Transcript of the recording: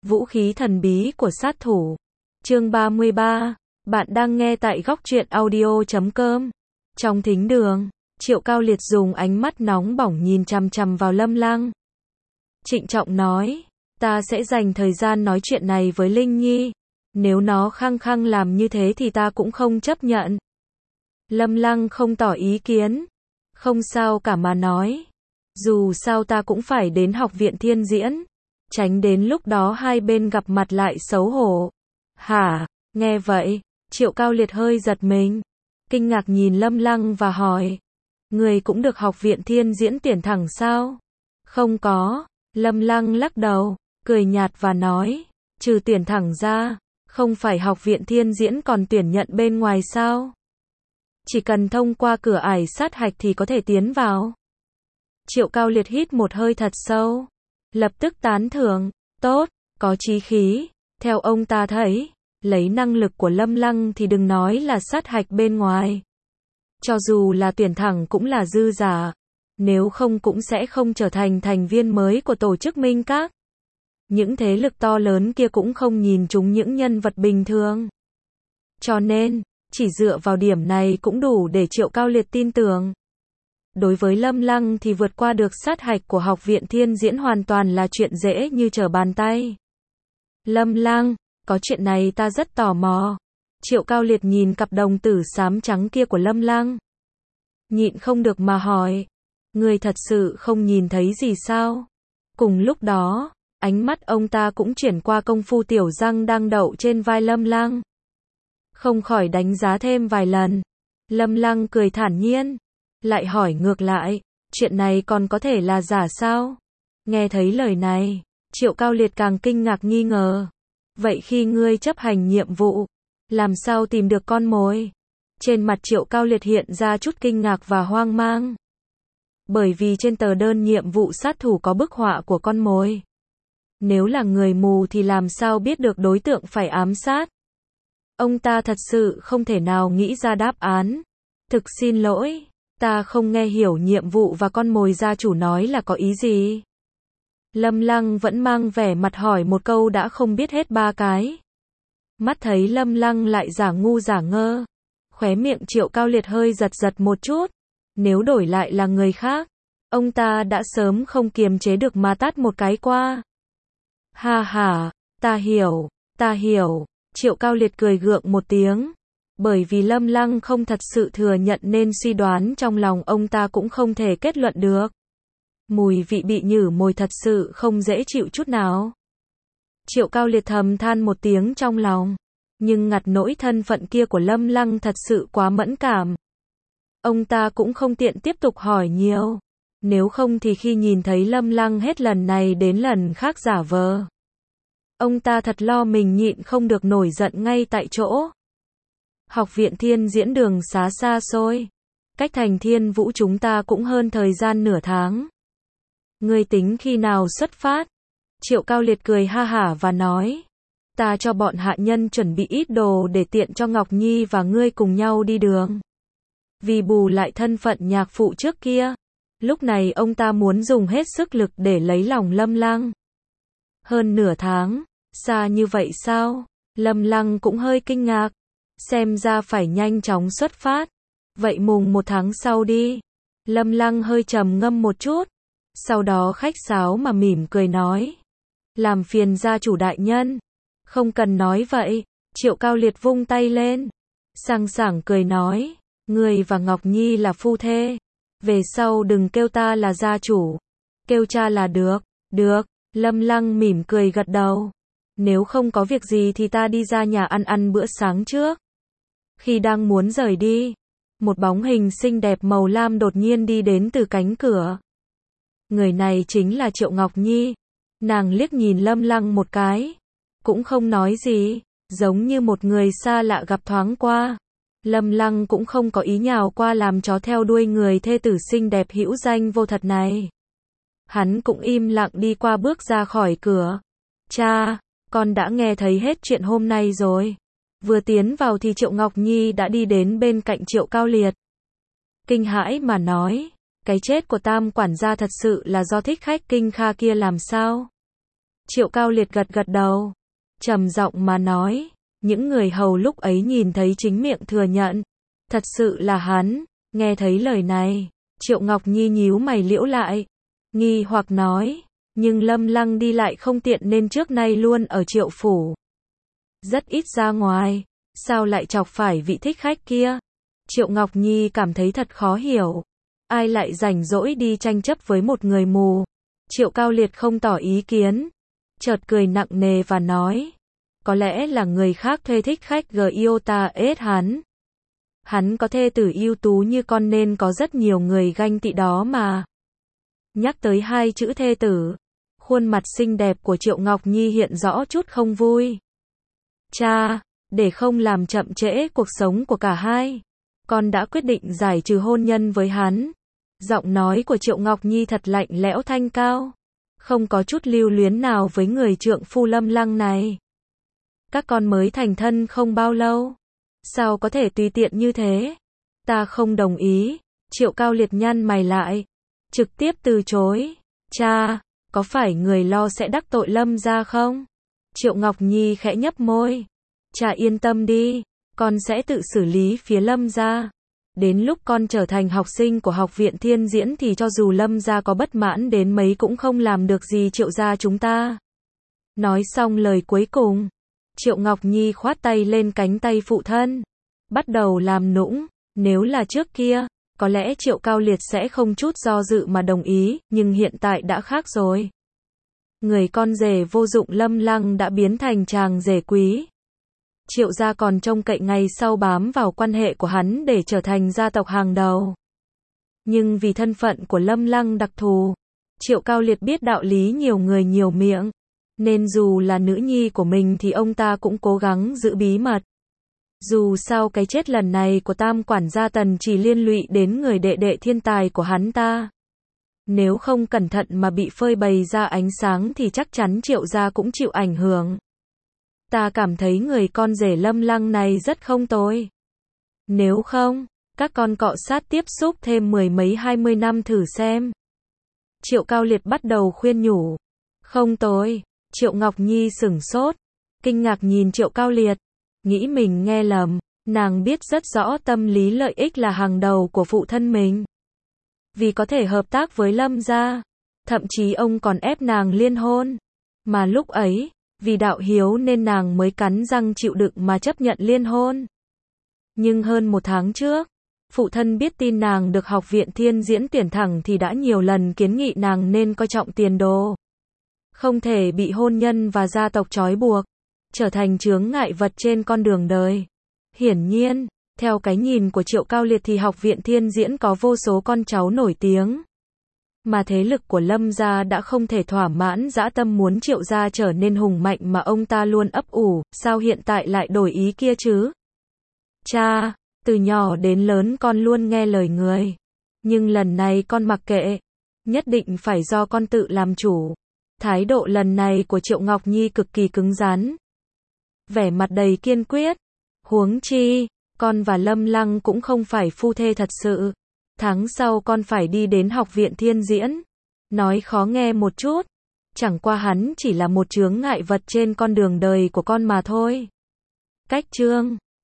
Vũ khí thần bí của sát thủ. Chương 33. Bạn đang nghe tại góc truyện audio.com. Trong thính đường, Triệu Cao Liệt dùng ánh mắt nóng bỏng nhìn chằm chằm vào Lâm Lăng. Trịnh trọng nói, ta sẽ dành thời gian nói chuyện này với Linh Nhi. Nếu nó khăng khăng làm như thế thì ta cũng không chấp nhận. Lâm Lăng không tỏ ý kiến. Không sao cả mà nói. Dù sao ta cũng phải đến học viện Thiên Diễn. Tránh đến lúc đó hai bên gặp mặt lại xấu hổ. Hả? Nghe vậy, Triệu Cao Liệt hơi giật mình. Kinh ngạc nhìn Lâm Lăng và hỏi. Người cũng được học viện Thiên Diễn tuyển thẳng sao? Không có. Lâm Lăng lắc đầu, cười nhạt và nói. Trừ tuyển thẳng ra, không phải học viện Thiên Diễn còn tuyển nhận bên ngoài sao? Chỉ cần thông qua cửa ải sát hạch thì có thể tiến vào. Triệu Cao Liệt hít một hơi thật sâu. Lập tức tán thưởng. Tốt, có chí khí. Theo ông ta thấy, lấy năng lực của Lâm Lăng thì đừng nói là sát hạch bên ngoài. Cho dù là tuyển thẳng cũng là dư giả. Nếu không cũng sẽ không trở thành thành viên mới của tổ chức Minh Các. Những thế lực to lớn kia cũng không nhìn chúng những nhân vật bình thường. Cho nên, chỉ dựa vào điểm này cũng đủ để Triệu Cao Liệt tin tưởng. Đối với Lâm Lăng thì vượt qua được sát hạch của học viện Thiên Diễn hoàn toàn là chuyện dễ như trở bàn tay. Lâm Lăng, có chuyện này ta rất tò mò. Triệu Cao Liệt nhìn cặp đồng tử xám trắng kia của Lâm Lăng. Nhịn không được mà hỏi. Người thật sự không nhìn thấy gì sao? Cùng lúc đó, ánh mắt ông ta cũng chuyển qua công phu tiểu răng đang đậu trên vai Lâm Lăng. Không khỏi đánh giá thêm vài lần. Lâm Lăng cười thản nhiên. Lại hỏi ngược lại, chuyện này còn có thể là giả sao? Nghe thấy lời này, Triệu Cao Liệt càng kinh ngạc nghi ngờ. Vậy khi ngươi chấp hành nhiệm vụ, làm sao tìm được con mồi? Trên mặt Triệu Cao Liệt hiện ra chút kinh ngạc và hoang mang. Bởi vì trên tờ đơn nhiệm vụ sát thủ có bức họa của con mồi. Nếu là người mù thì làm sao biết được đối tượng phải ám sát? Ông ta thật sự không thể nào nghĩ ra đáp án. Thực xin lỗi, ta không nghe hiểu nhiệm vụ và con mồi gia chủ nói là có ý gì. Lâm Lăng vẫn mang vẻ mặt hỏi một câu đã không biết hết ba cái. Mắt thấy Lâm Lăng lại giả ngu giả ngơ. Khóe miệng Triệu Cao Liệt hơi giật giật một chút. Nếu đổi lại là người khác, ông ta đã sớm không kiềm chế được mà tát một cái qua. Ha ha, ta hiểu. Triệu Cao Liệt cười gượng một tiếng. Bởi vì Lâm Lăng không thật sự thừa nhận nên suy đoán trong lòng ông ta cũng không thể kết luận được. Mùi vị bị nhử mồi thật sự không dễ chịu chút nào. Triệu Cao Liệt thầm than một tiếng trong lòng. Nhưng ngặt nỗi thân phận kia của Lâm Lăng thật sự quá mẫn cảm. Ông ta cũng không tiện tiếp tục hỏi nhiều. Nếu không thì khi nhìn thấy Lâm Lăng hết lần này đến lần khác giả vờ. Ông ta thật lo mình nhịn không được nổi giận ngay tại chỗ. Học viện Thiên Diễn đường xá xa xôi. Cách thành Thiên Vũ chúng ta cũng hơn thời gian nửa tháng. Ngươi tính khi nào xuất phát? Triệu Cao Liệt cười ha hả và nói. Ta cho bọn hạ nhân chuẩn bị ít đồ để tiện cho Ngọc Nhi và ngươi cùng nhau đi đường. Vì bù lại thân phận nhạc phụ trước kia. Lúc này ông ta muốn dùng hết sức lực để lấy lòng Lâm Lăng. Hơn nửa tháng, xa như vậy sao? Lâm Lăng cũng hơi kinh ngạc. Xem ra phải nhanh chóng xuất phát. Vậy mùng 1 tháng sau đi. Lâm Lăng hơi trầm ngâm một chút. Sau đó khách sáo mà mỉm cười nói. Làm phiền gia chủ đại nhân. Không cần nói vậy. Triệu Cao Liệt vung tay lên. Sang sảng cười nói. Người và Ngọc Nhi là phu thê. Về sau đừng kêu ta là gia chủ. Kêu cha là được. Được. Lâm Lăng mỉm cười gật đầu. Nếu không có việc gì thì ta đi ra nhà ăn bữa sáng trước. Khi đang muốn rời đi, một bóng hình xinh đẹp màu lam đột nhiên đi đến từ cánh cửa. Người này chính là Triệu Ngọc Nhi. Nàng liếc nhìn Lâm Lăng một cái. Cũng không nói gì, giống như một người xa lạ gặp thoáng qua. Lâm Lăng cũng không có ý nhào qua làm chó theo đuôi người thê tử xinh đẹp hữu danh vô thật này. Hắn cũng im lặng đi qua bước ra khỏi cửa. Cha, con đã nghe thấy hết chuyện hôm nay rồi. Vừa tiến vào thì Triệu Ngọc Nhi đã đi đến bên cạnh Triệu Cao Liệt. Kinh hãi mà nói, cái chết của Tam quản gia thật sự là do thích khách Kinh Kha kia làm sao? Triệu Cao Liệt gật gật đầu, trầm giọng mà nói, những người hầu lúc ấy nhìn thấy chính miệng thừa nhận, thật sự là hắn. Nghe thấy lời này, Triệu Ngọc Nhi nhíu mày liễu lại, nghi hoặc nói, nhưng Lâm Lăng đi lại không tiện nên trước nay luôn ở Triệu phủ, rất ít ra ngoài, sao lại chọc phải vị thích khách kia? Triệu Ngọc Nhi cảm thấy thật khó hiểu, ai lại rảnh rỗi đi tranh chấp với một người mù? Triệu Cao Liệt không tỏ ý kiến, chợt cười nặng nề và nói, có lẽ là người khác thuê thích khách Giota ết hắn. Hắn có thê tử ưu tú như con nên có rất nhiều người ganh tị đó mà. Nhắc tới hai chữ thê tử, khuôn mặt xinh đẹp của Triệu Ngọc Nhi hiện rõ chút không vui. Cha, để không làm chậm trễ cuộc sống của cả hai, con đã quyết định giải trừ hôn nhân với hắn. Giọng nói của Triệu Ngọc Nhi thật lạnh lẽo thanh cao, không có chút lưu luyến nào với người trượng phu Lâm Lăng này. Các con mới thành thân không bao lâu, sao có thể tùy tiện như thế? Ta không đồng ý. Triệu Cao Liệt nhăn mày lại, trực tiếp từ chối. Cha, có phải người lo sẽ đắc tội Lâm gia không? Triệu Ngọc Nhi khẽ nhấp môi. Cha yên tâm đi, con sẽ tự xử lý phía Lâm gia. Đến lúc con trở thành học sinh của Học viện Thiên Diễn thì cho dù Lâm gia có bất mãn đến mấy cũng không làm được gì Triệu gia chúng ta. Nói xong lời cuối cùng, Triệu Ngọc Nhi khoát tay lên cánh tay phụ thân, bắt đầu làm nũng. Nếu là trước kia, có lẽ Triệu Cao Liệt sẽ không chút do dự mà đồng ý, nhưng hiện tại đã khác rồi. Người con rể vô dụng Lâm Lăng đã biến thành chàng rể quý. Triệu gia còn trông cậy ngày sau bám vào quan hệ của hắn để trở thành gia tộc hàng đầu. Nhưng vì thân phận của Lâm Lăng đặc thù, Triệu Cao Liệt biết đạo lý nhiều người nhiều miệng, nên dù là nữ nhi của mình thì ông ta cũng cố gắng giữ bí mật. Dù sao cái chết lần này của Tam quản gia Tần chỉ liên lụy đến người đệ đệ thiên tài của hắn ta. Nếu không cẩn thận mà bị phơi bày ra ánh sáng thì chắc chắn Triệu gia cũng chịu ảnh hưởng. Ta cảm thấy người con rể Lâm Lăng này rất không tồi. Nếu không, các con cọ sát tiếp xúc thêm 10 mấy 20 năm thử xem. Triệu Cao Liệt bắt đầu khuyên nhủ. Không tồi. Triệu Ngọc Nhi sửng sốt, kinh ngạc nhìn Triệu Cao Liệt, nghĩ mình nghe lầm. Nàng biết rất rõ tâm lý lợi ích là hàng đầu của phụ thân mình. Vì có thể hợp tác với Lâm gia, thậm chí ông còn ép nàng liên hôn. Mà lúc ấy, vì đạo hiếu nên nàng mới cắn răng chịu đựng mà chấp nhận liên hôn. Nhưng hơn 1 tháng trước, phụ thân biết tin nàng được Học viện Thiên Diễn tuyển thẳng thì đã nhiều lần kiến nghị nàng nên coi trọng tiền đồ. Không thể bị hôn nhân và gia tộc trói buộc, trở thành chướng ngại vật trên con đường đời. Hiển nhiên, theo cái nhìn của Triệu Cao Liệt thì Học viện Thiên Diễn có vô số con cháu nổi tiếng. Mà thế lực của Lâm gia đã không thể thỏa mãn dã tâm muốn Triệu gia trở nên hùng mạnh mà ông ta luôn ấp ủ, sao hiện tại lại đổi ý kia chứ? Cha, từ nhỏ đến lớn con luôn nghe lời người. Nhưng lần này con mặc kệ, nhất định phải do con tự làm chủ. Thái độ lần này của Triệu Ngọc Nhi cực kỳ cứng rắn, vẻ mặt đầy kiên quyết. Huống chi, con và Lâm Lăng cũng không phải phu thê thật sự. Tháng sau con phải đi đến Học viện Thiên Diễn. Nói khó nghe một chút, chẳng qua hắn chỉ là một chướng ngại vật trên con đường đời của con mà thôi. Cách chương